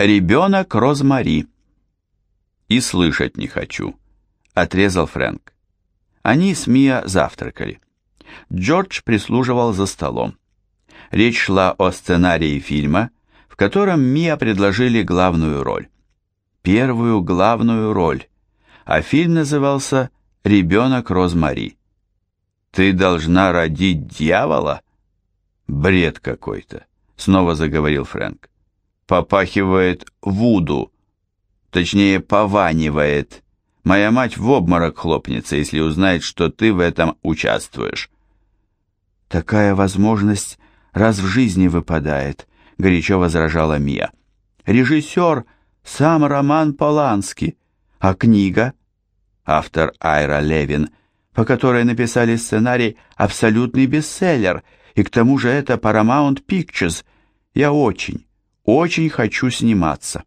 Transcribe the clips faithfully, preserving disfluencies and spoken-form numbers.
«Ребенок Розмари». «И слышать не хочу», — отрезал Фрэнк. Они с Миа завтракали. Джордж прислуживал за столом. Речь шла о сценарии фильма, в котором Миа предложили главную роль. Первую главную роль. А фильм назывался «Ребенок Розмари». «Ты должна родить дьявола?» «Бред какой-то», — снова заговорил Фрэнк. «Попахивает вуду. Точнее, пованивает. Моя мать в обморок хлопнется, если узнает, что ты в этом участвуешь». «Такая возможность раз в жизни выпадает», — горячо возражала Миа. «Режиссер сам Роман Полански, а книга?» Автор Айра Левин, по которой написали сценарий, абсолютный бестселлер, и к тому же это Paramount Pictures. Я очень, очень хочу сниматься».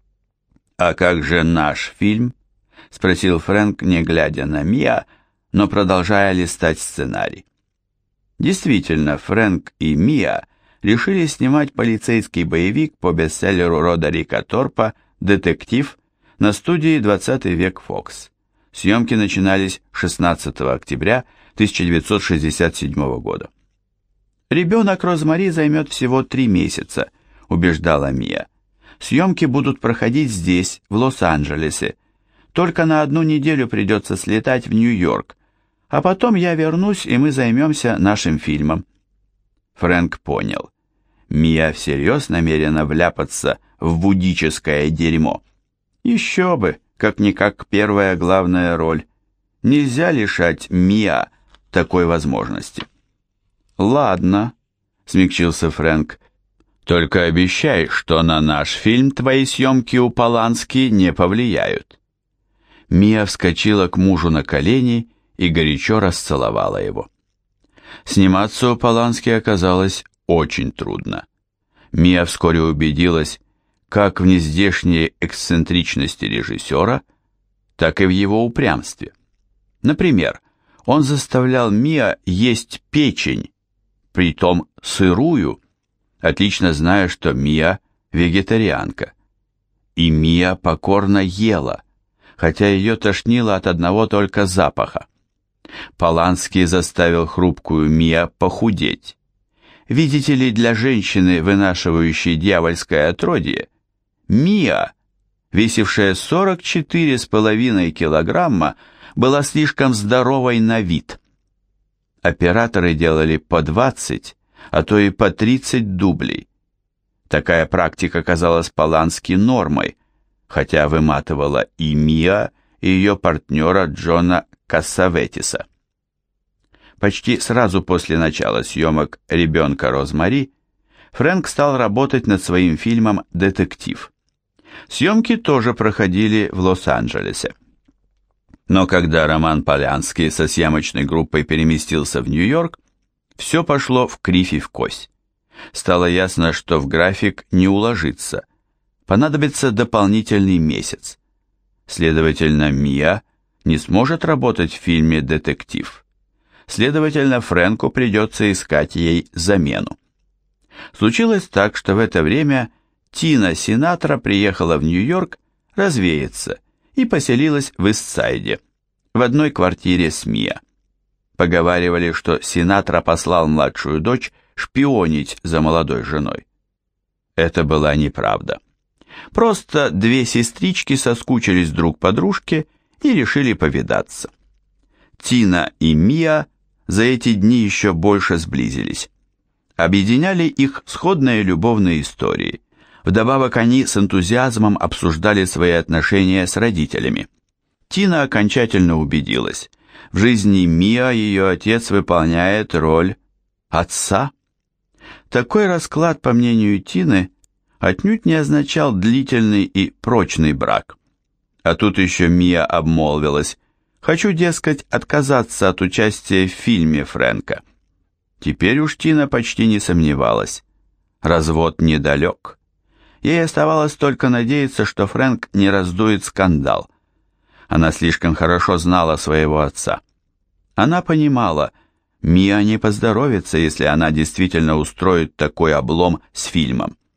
«А как же наш фильм?» — спросил Фрэнк, не глядя на Миа, но продолжая листать сценарий. Действительно, Фрэнк и Миа решили снимать полицейский боевик по бестселлеру Родерика Торпа «Детектив» на студии «двадцатый век Фокс». Съемки начинались шестнадцатого октября тысяча девятьсот шестьдесят седьмого года. «Ребенок Розмари займет всего три месяца», — убеждала Миа. «Съемки будут проходить здесь, в Лос-Анджелесе. Только на одну неделю придется слетать в Нью-Йорк, а потом я вернусь, и мы займемся нашим фильмом». Фрэнк понял. Миа всерьез намерена вляпаться в буддическое дерьмо. Еще бы, как-никак первая главная роль. Нельзя лишать Миа такой возможности. «Ладно», — смягчился Фрэнк, — «только обещай, что на наш фильм твои съемки у Полански не повлияют». Миа вскочила к мужу на колени и горячо расцеловала его. Сниматься у Полански оказалось очень трудно. Миа вскоре убедилась, как в нездешней эксцентричности режиссера, так и в его упрямстве. Например, он заставлял Миа есть печень, притом сырую, отлично зная, что Миа вегетарианка. И Миа покорно ела, хотя ее тошнило от одного только запаха. Полански заставил хрупкую Миа похудеть. Видите ли, для женщины, вынашивающей дьявольское отродье, Миа, весившая сорок четыре с половиной килограмма, была слишком здоровой на вид. Операторы делали по двадцать, а то и по тридцать дублей. Такая практика казалась Полански нормой, хотя выматывала и Миа, и ее партнера Джона Кассаветиса. Почти сразу после начала съемок «Ребенка Розмари» Фрэнк стал работать над своим фильмом «Детектив». Съемки тоже проходили в Лос-Анджелесе. Но когда Роман Полански со съемочной группой переместился в Нью-Йорк, все пошло в кривь и в кось. Стало ясно, что в график не уложится. Понадобится дополнительный месяц. Следовательно, Миа не сможет работать в фильме «Детектив». Следовательно, Фрэнку придется искать ей замену. Случилось так, что в это время Тина Синатра приехала в Нью-Йорк развеяться и поселилась в Истсайде, в одной квартире с Миа. Поговаривали, что Синатра послал младшую дочь шпионить за молодой женой. Это была неправда. Просто две сестрички соскучились друг по дружке и решили повидаться. Тина и Миа за эти дни еще больше сблизились. Объединяли их сходные любовные истории. Вдобавок они с энтузиазмом обсуждали свои отношения с родителями. Тина окончательно убедилась, в жизни Миа ее отец выполняет роль отца. Такой расклад, по мнению Тины, отнюдь не означал длительный и прочный брак. А тут еще Миа обмолвилась: «Хочу, дескать, отказаться от участия в фильме Фрэнка». Теперь уж Тина почти не сомневалась. Развод недалек. Ей оставалось только надеяться, что Фрэнк не раздует скандал. Она слишком хорошо знала своего отца. Она понимала, Миа не поздоровится, если она действительно устроит такой облом с фильмом.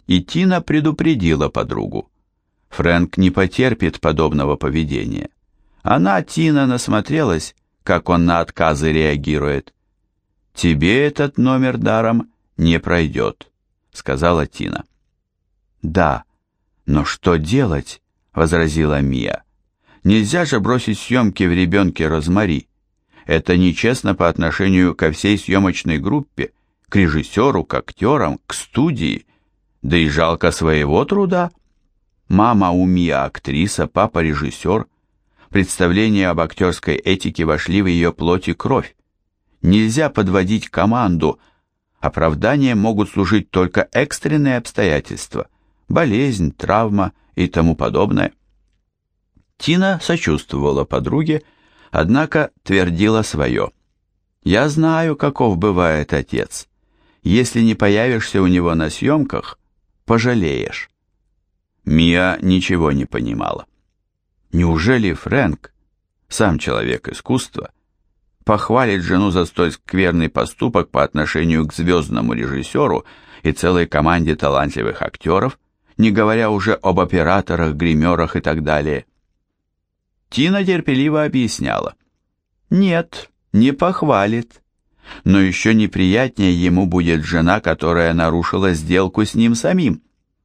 И Тина предупредила подругу. Фрэнк не потерпит подобного поведения. Она, Тина, насмотрелась, как он на отказы реагирует. «Тебе этот номер даром не пройдет», — сказала Тина. «Да, но что делать?» — возразила Мия. «Нельзя же бросить съемки в ребенке Розмари. Это нечестно по отношению ко всей съемочной группе, к режиссеру, к актерам, к студии. Да и жалко своего труда. Мама у Мия актриса, папа режиссер. Представления об актерской этике вошли в ее плоть и кровь. Нельзя подводить команду. Оправданием могут служить только экстренные обстоятельства, болезнь, травма и тому подобное». Тина сочувствовала подруге, однако твердила свое. «Я знаю, каков бывает отец. Если не появишься у него на съемках, пожалеешь». Мия ничего не понимала. Неужели Фрэнк, сам человек искусства, похвалит жену за столь скверный поступок по отношению к звездному режиссеру и целой команде талантливых актеров, не говоря уже об операторах, гримерах и так далее? Тина терпеливо объясняла. Нет, не похвалит. Но еще неприятнее ему будет жена, которая нарушила сделку с ним самим.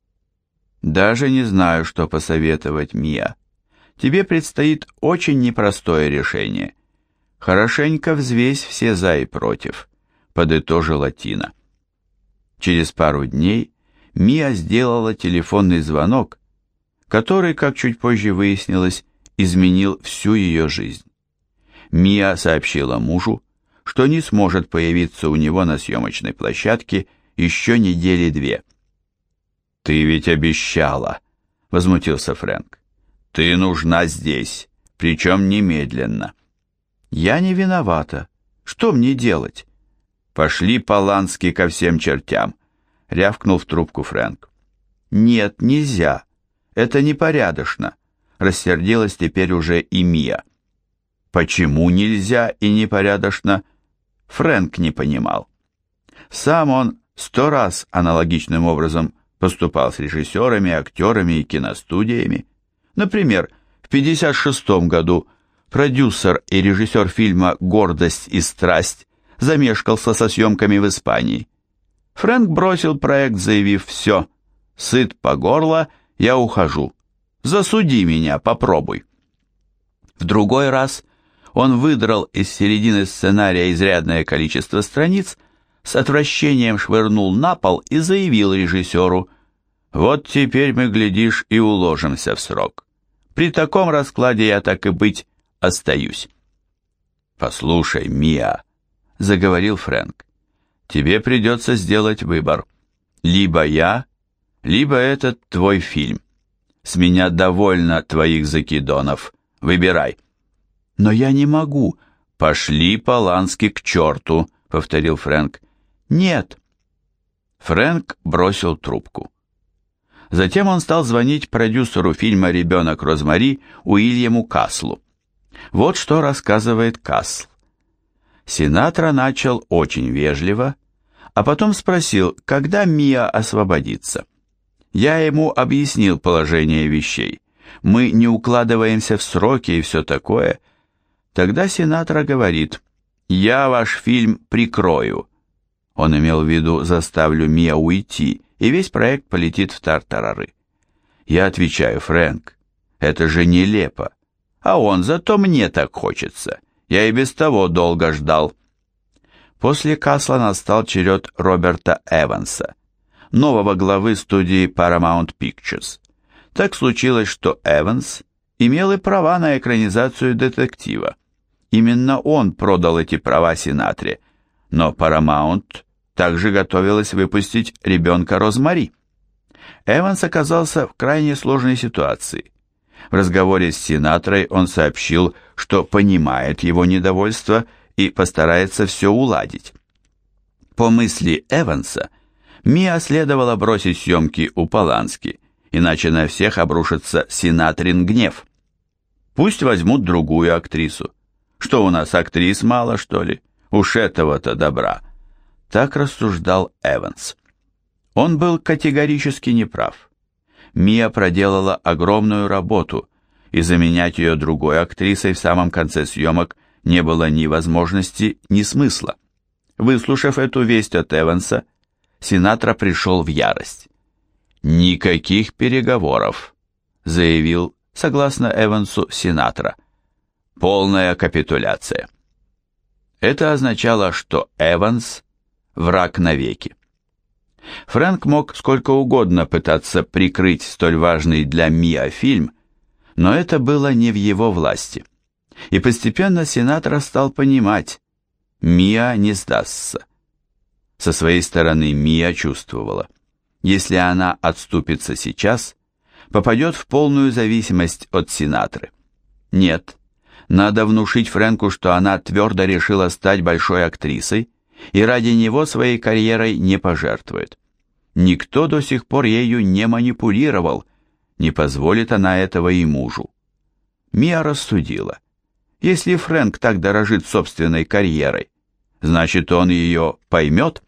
Даже не знаю, что посоветовать, Мия. Тебе предстоит очень непростое решение. Хорошенько взвесь все за и против, подытожила Тина. Через пару дней Мия сделала телефонный звонок, который, как чуть позже выяснилось, изменил всю ее жизнь. Мия сообщила мужу, что не сможет появиться у него на съемочной площадке еще недели две. «Ты ведь обещала», — возмутился Фрэнк. «Ты нужна здесь, причем немедленно». «Я не виновата. Что мне делать?» «Пошли Полански ко всем чертям», — рявкнул в трубку Фрэнк. «Нет, нельзя. Это непорядочно», — рассердилась теперь уже и Мия. Почему нельзя и непорядочно, Фрэнк не понимал. Сам он сто раз аналогичным образом поступал с режиссерами, актерами и киностудиями. Например, в пятьдесят шестом году продюсер и режиссер фильма «Гордость и страсть» замешкался со съемками в Испании. Фрэнк бросил проект, заявив: «Все, сыт по горло, я ухожу. Засуди меня, попробуй». В другой раз он выдрал из середины сценария изрядное количество страниц, с отвращением швырнул на пол и заявил режиссеру: «Вот теперь мы, глядишь, и уложимся в срок. При таком раскладе я, так и быть, остаюсь». «Послушай, Мия», — заговорил Фрэнк, — «тебе придется сделать выбор. Либо я, либо этот твой фильм. С меня довольно твоих закидонов. Выбирай». «Но я не могу». «Пошли Полански к черту», — повторил Фрэнк. «Нет». Фрэнк бросил трубку. Затем он стал звонить продюсеру фильма «Ребенок Розмари» Уильяму Каслу. Вот что рассказывает Касл. Синатра начал очень вежливо, а потом спросил, когда Мия освободится. Я ему объяснил положение вещей. Мы не укладываемся в сроки и все такое. Тогда Синатра говорит: «Я ваш фильм прикрою». Он имел в виду: «Заставлю Мия уйти, и весь проект полетит в тартарары». Я отвечаю: «Фрэнк, это же нелепо». А он: «Зато мне так хочется. Я и без того долго ждал». После Касла настал черед Роберта Эванса, нового главы студии Paramount Pictures. Так случилось, что Эванс имел и права на экранизацию детектива. Именно он продал эти права Синатре, но Paramount также готовилась выпустить «Ребенка Розмари». Эванс оказался в крайне сложной ситуации. В разговоре с Синатрой он сообщил, что понимает его недовольство и постарается все уладить. По мысли Эванса, Мия следовало бросить съемки у Полански, иначе на всех обрушится Синатрин гнев. Пусть возьмут другую актрису. Что у нас, актрис мало, что ли? Уж этого-то добра. Так рассуждал Эванс. Он был категорически неправ. Мия проделала огромную работу, и заменять ее другой актрисой в самом конце съемок не было ни возможности, ни смысла. Выслушав эту весть от Эванса, Синатра пришел в ярость. «Никаких переговоров», — заявил, согласно Эвансу, Синатра. «Полная капитуляция». Это означало, что Эванс — враг навеки. Фрэнк мог сколько угодно пытаться прикрыть столь важный для Миа фильм, но это было не в его власти. И постепенно Синатра стал понимать, Миа не сдастся. Со своей стороны Миа чувствовала, если она отступится сейчас, попадет в полную зависимость от Синатры. Нет, надо внушить Фрэнку, что она твердо решила стать большой актрисой и ради него своей карьерой не пожертвует. Никто до сих пор ею не манипулировал, не позволит она этого и мужу. Миа рассудила. Если Фрэнк так дорожит собственной карьерой, значит, он ее поймет.